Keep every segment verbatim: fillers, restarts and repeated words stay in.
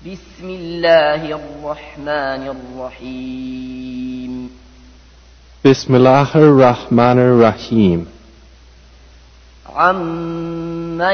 بسم الله الرحمن الرحيم بسم الله الرحمن الرحيم عَمَّ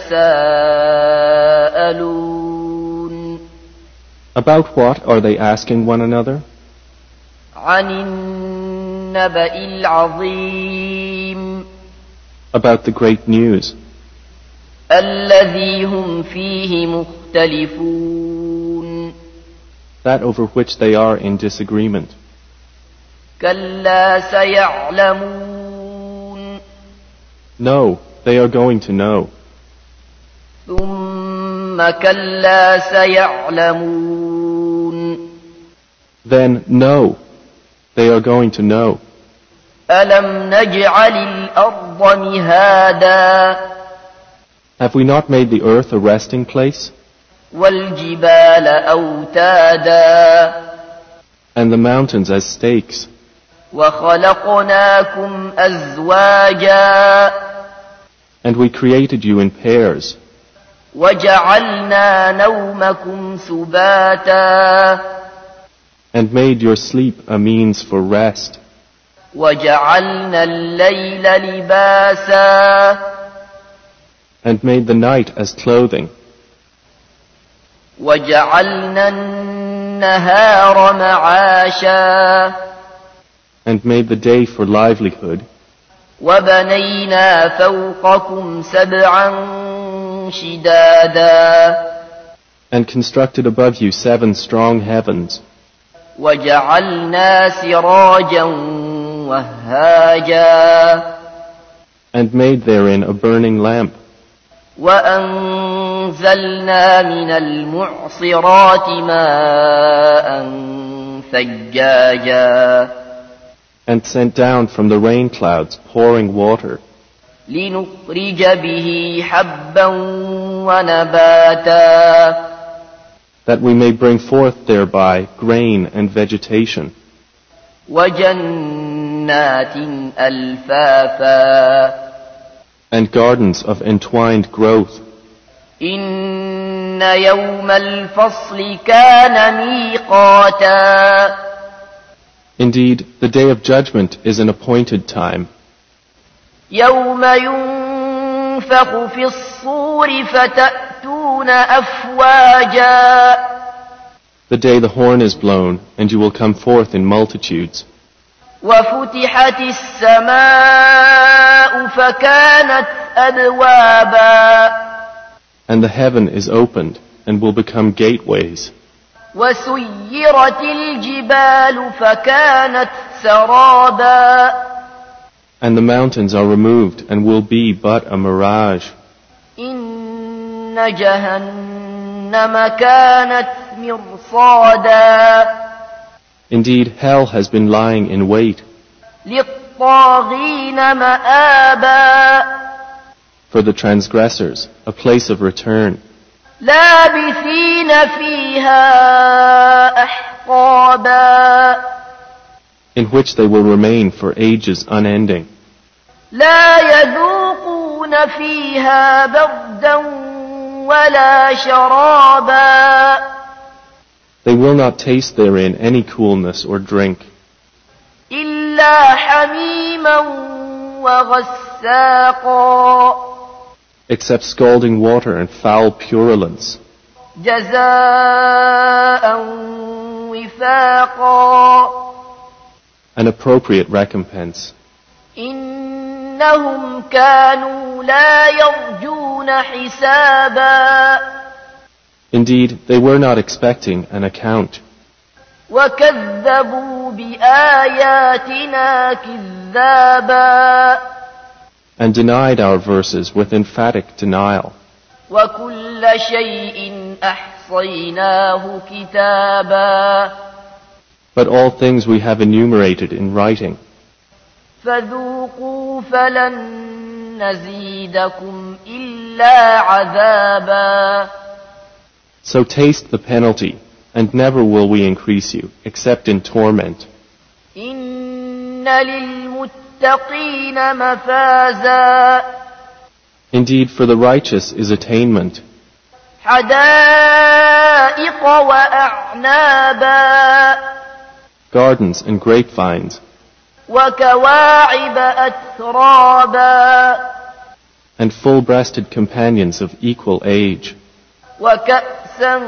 يَتَسَاءَلُونَ About what are they asking one another? عَنِ النَّبَإِ الْعَظِيمِ About the great news الَّذِي هُمْ فِيهِ مُخْتَلِفُونَ That over which they are in disagreement. كَلَّا سَيَعْلَمُونَ No, they are going to know. ثُمَّ كَلَّا سَيَعْلَمُونَ Then no, they are going to know. أَلَمْ نَجْعَلِ الْأَرْضَ مِهَادًا Have we not made the earth a resting place? وَالْجِبَالَ أَوْتَادًا And the mountains as stakes? وَخَلَقْنَاكُمْ أَزْوَاجًا And we created you in pairs. وَجَعَلْنَا نَوْمَكُمْ سُبَاتًا And made your sleep a means for rest. وَجَعَلْنَا اللَّيْلَ لِبَاسًا And made the night as clothing. وَجَعَلْنَا النَّهَارَ مَعَاشًا And made the day for livelihood. وَبَنَيْنَا فَوْقَكُمْ سَبْعًا شِدَادًا And constructed above you seven strong heavens. وَجَعَلْنَا سِرَاجًا وَهَّاجًا And made therein a burning lamp. وَأَنزَلْنَا مِنَ الْمُعْصِرَاتِ مَاءً ثَجَّاجًا And sent down from the rain clouds pouring water. لِنُخْرِجَ بِهِ حَبًّا وَنَبَاتًا That we may bring forth thereby grain and vegetation. وَجَنَّاتٍ أَلْفَافًا And gardens of entwined growth. إِنَّ يَوْمَ الْفَصْلِ كَانَ مِيقَاتًا Indeed, the day of judgment is an appointed time. يَوْمَ يُنفَخُ فِي الصُّورِ فَتَأْتُونَ أَفْوَاجًا The day the horn is blown, and you will come forth in multitudes. وَفُتِحَتِ السَّمَاءُ فَكَانَتْ أَبْوَابًا And the heaven is opened, and will become gateways. وَسُيِّرَتِ الْجِبَالُ فَكَانَتْ سَرَابًا And the mountains are removed, and will be but a mirage. إِنَّ جَهَنَّمَ كَانَتْ مِرْصَادًا Indeed, hell has been lying in wait. لِلطَّاغِينَ مَآبًا For the transgressors, a place of return. لَابِثِينَ فِيهَا أَحْقَابًا In which they will remain for ages unending. لَا يَذُوقُونَ فِيهَا بَرْدًا وَلَا شَرَابًا They will not taste therein any coolness or drink. إِلَّا حَمِيمًا وَغَسَّاقًا Except scalding water and foul purulence. جَزَاءً وِفَاقًا An appropriate recompense. إِنَّهُمْ كَانُوا لَا يَرْجُونَ حِسَابًا Indeed, they were not expecting an account. وَكَذَّبُوا بِآيَاتِنَا كِذَّابًا And denied our verses with emphatic denial. وَكُلَّ شَيْءٍ أَحْصَيْنَاهُ كِتَابًا But all things we have enumerated in writing. فَذُوقُوا فَلَن نَّزِيدَكُمْ إِلَّا عَذَابًا So taste the penalty, and never will we increase you, except in torment. إِنَّ لِلْمُتَّقِينَ مَفَازًا Indeed, for the righteous is attainment. حدائق وأعنابا gardens and grapevines, وكواعب أترابا and full-breasted companions of equal age, وكأسا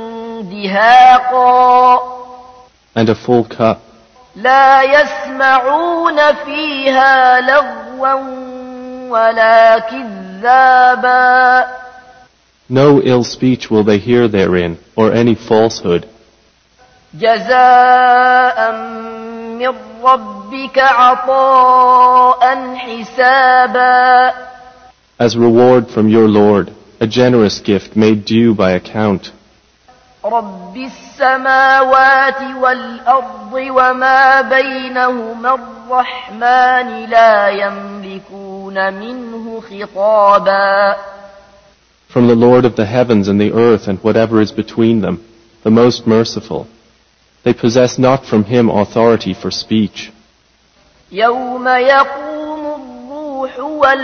دهاقا and a full cup. لا يسمعون فيها لغوا ولا كذابا No ill speech will they hear therein, or any falsehood. جزاء من ربك عطاء حسابا As reward from your Lord, a generous gift made due by account. رب السماوات والأرض وما بينهما الرحمن لا يملكون منه خطابا From the Lord of the heavens and the earth and whatever is between them, the most merciful. They possess not from him authority for speech. يوم يقوم الروح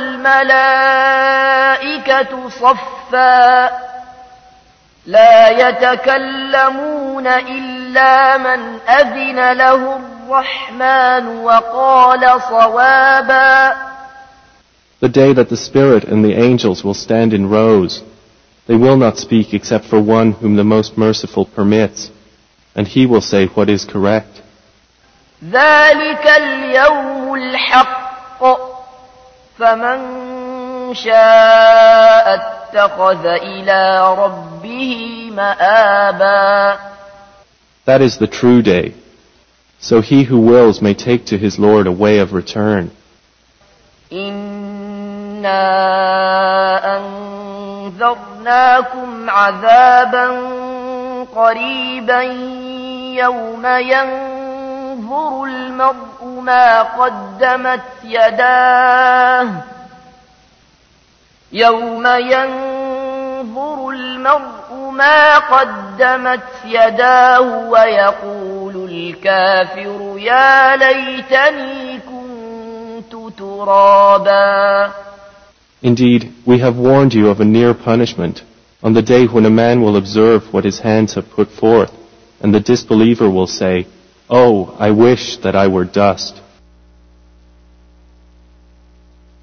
والملائكة صفا لا يتكلمون إلا من أذن له الرحمن وقال صوابا The day that the Spirit and the angels will stand in rows, they will not speak except for one whom the most merciful permits, and he will say what is correct. ذلك اليوم الحق فمن شاء اتخذ إلى ربه مآبا That is the true day. So he who wills may take to his Lord a way of return. إنا أنذرناكم عذابا قريبا يوم ينظر المرء ما قدمت يداه يوم ينظر المرء ما قدمت يداه ويقول الكافر يا ليتني كنت ترابا Indeed, we have warned you of a near punishment on the day when a man will observe what his hands have put forth, and the disbeliever will say, "Oh, I wish that I were dust."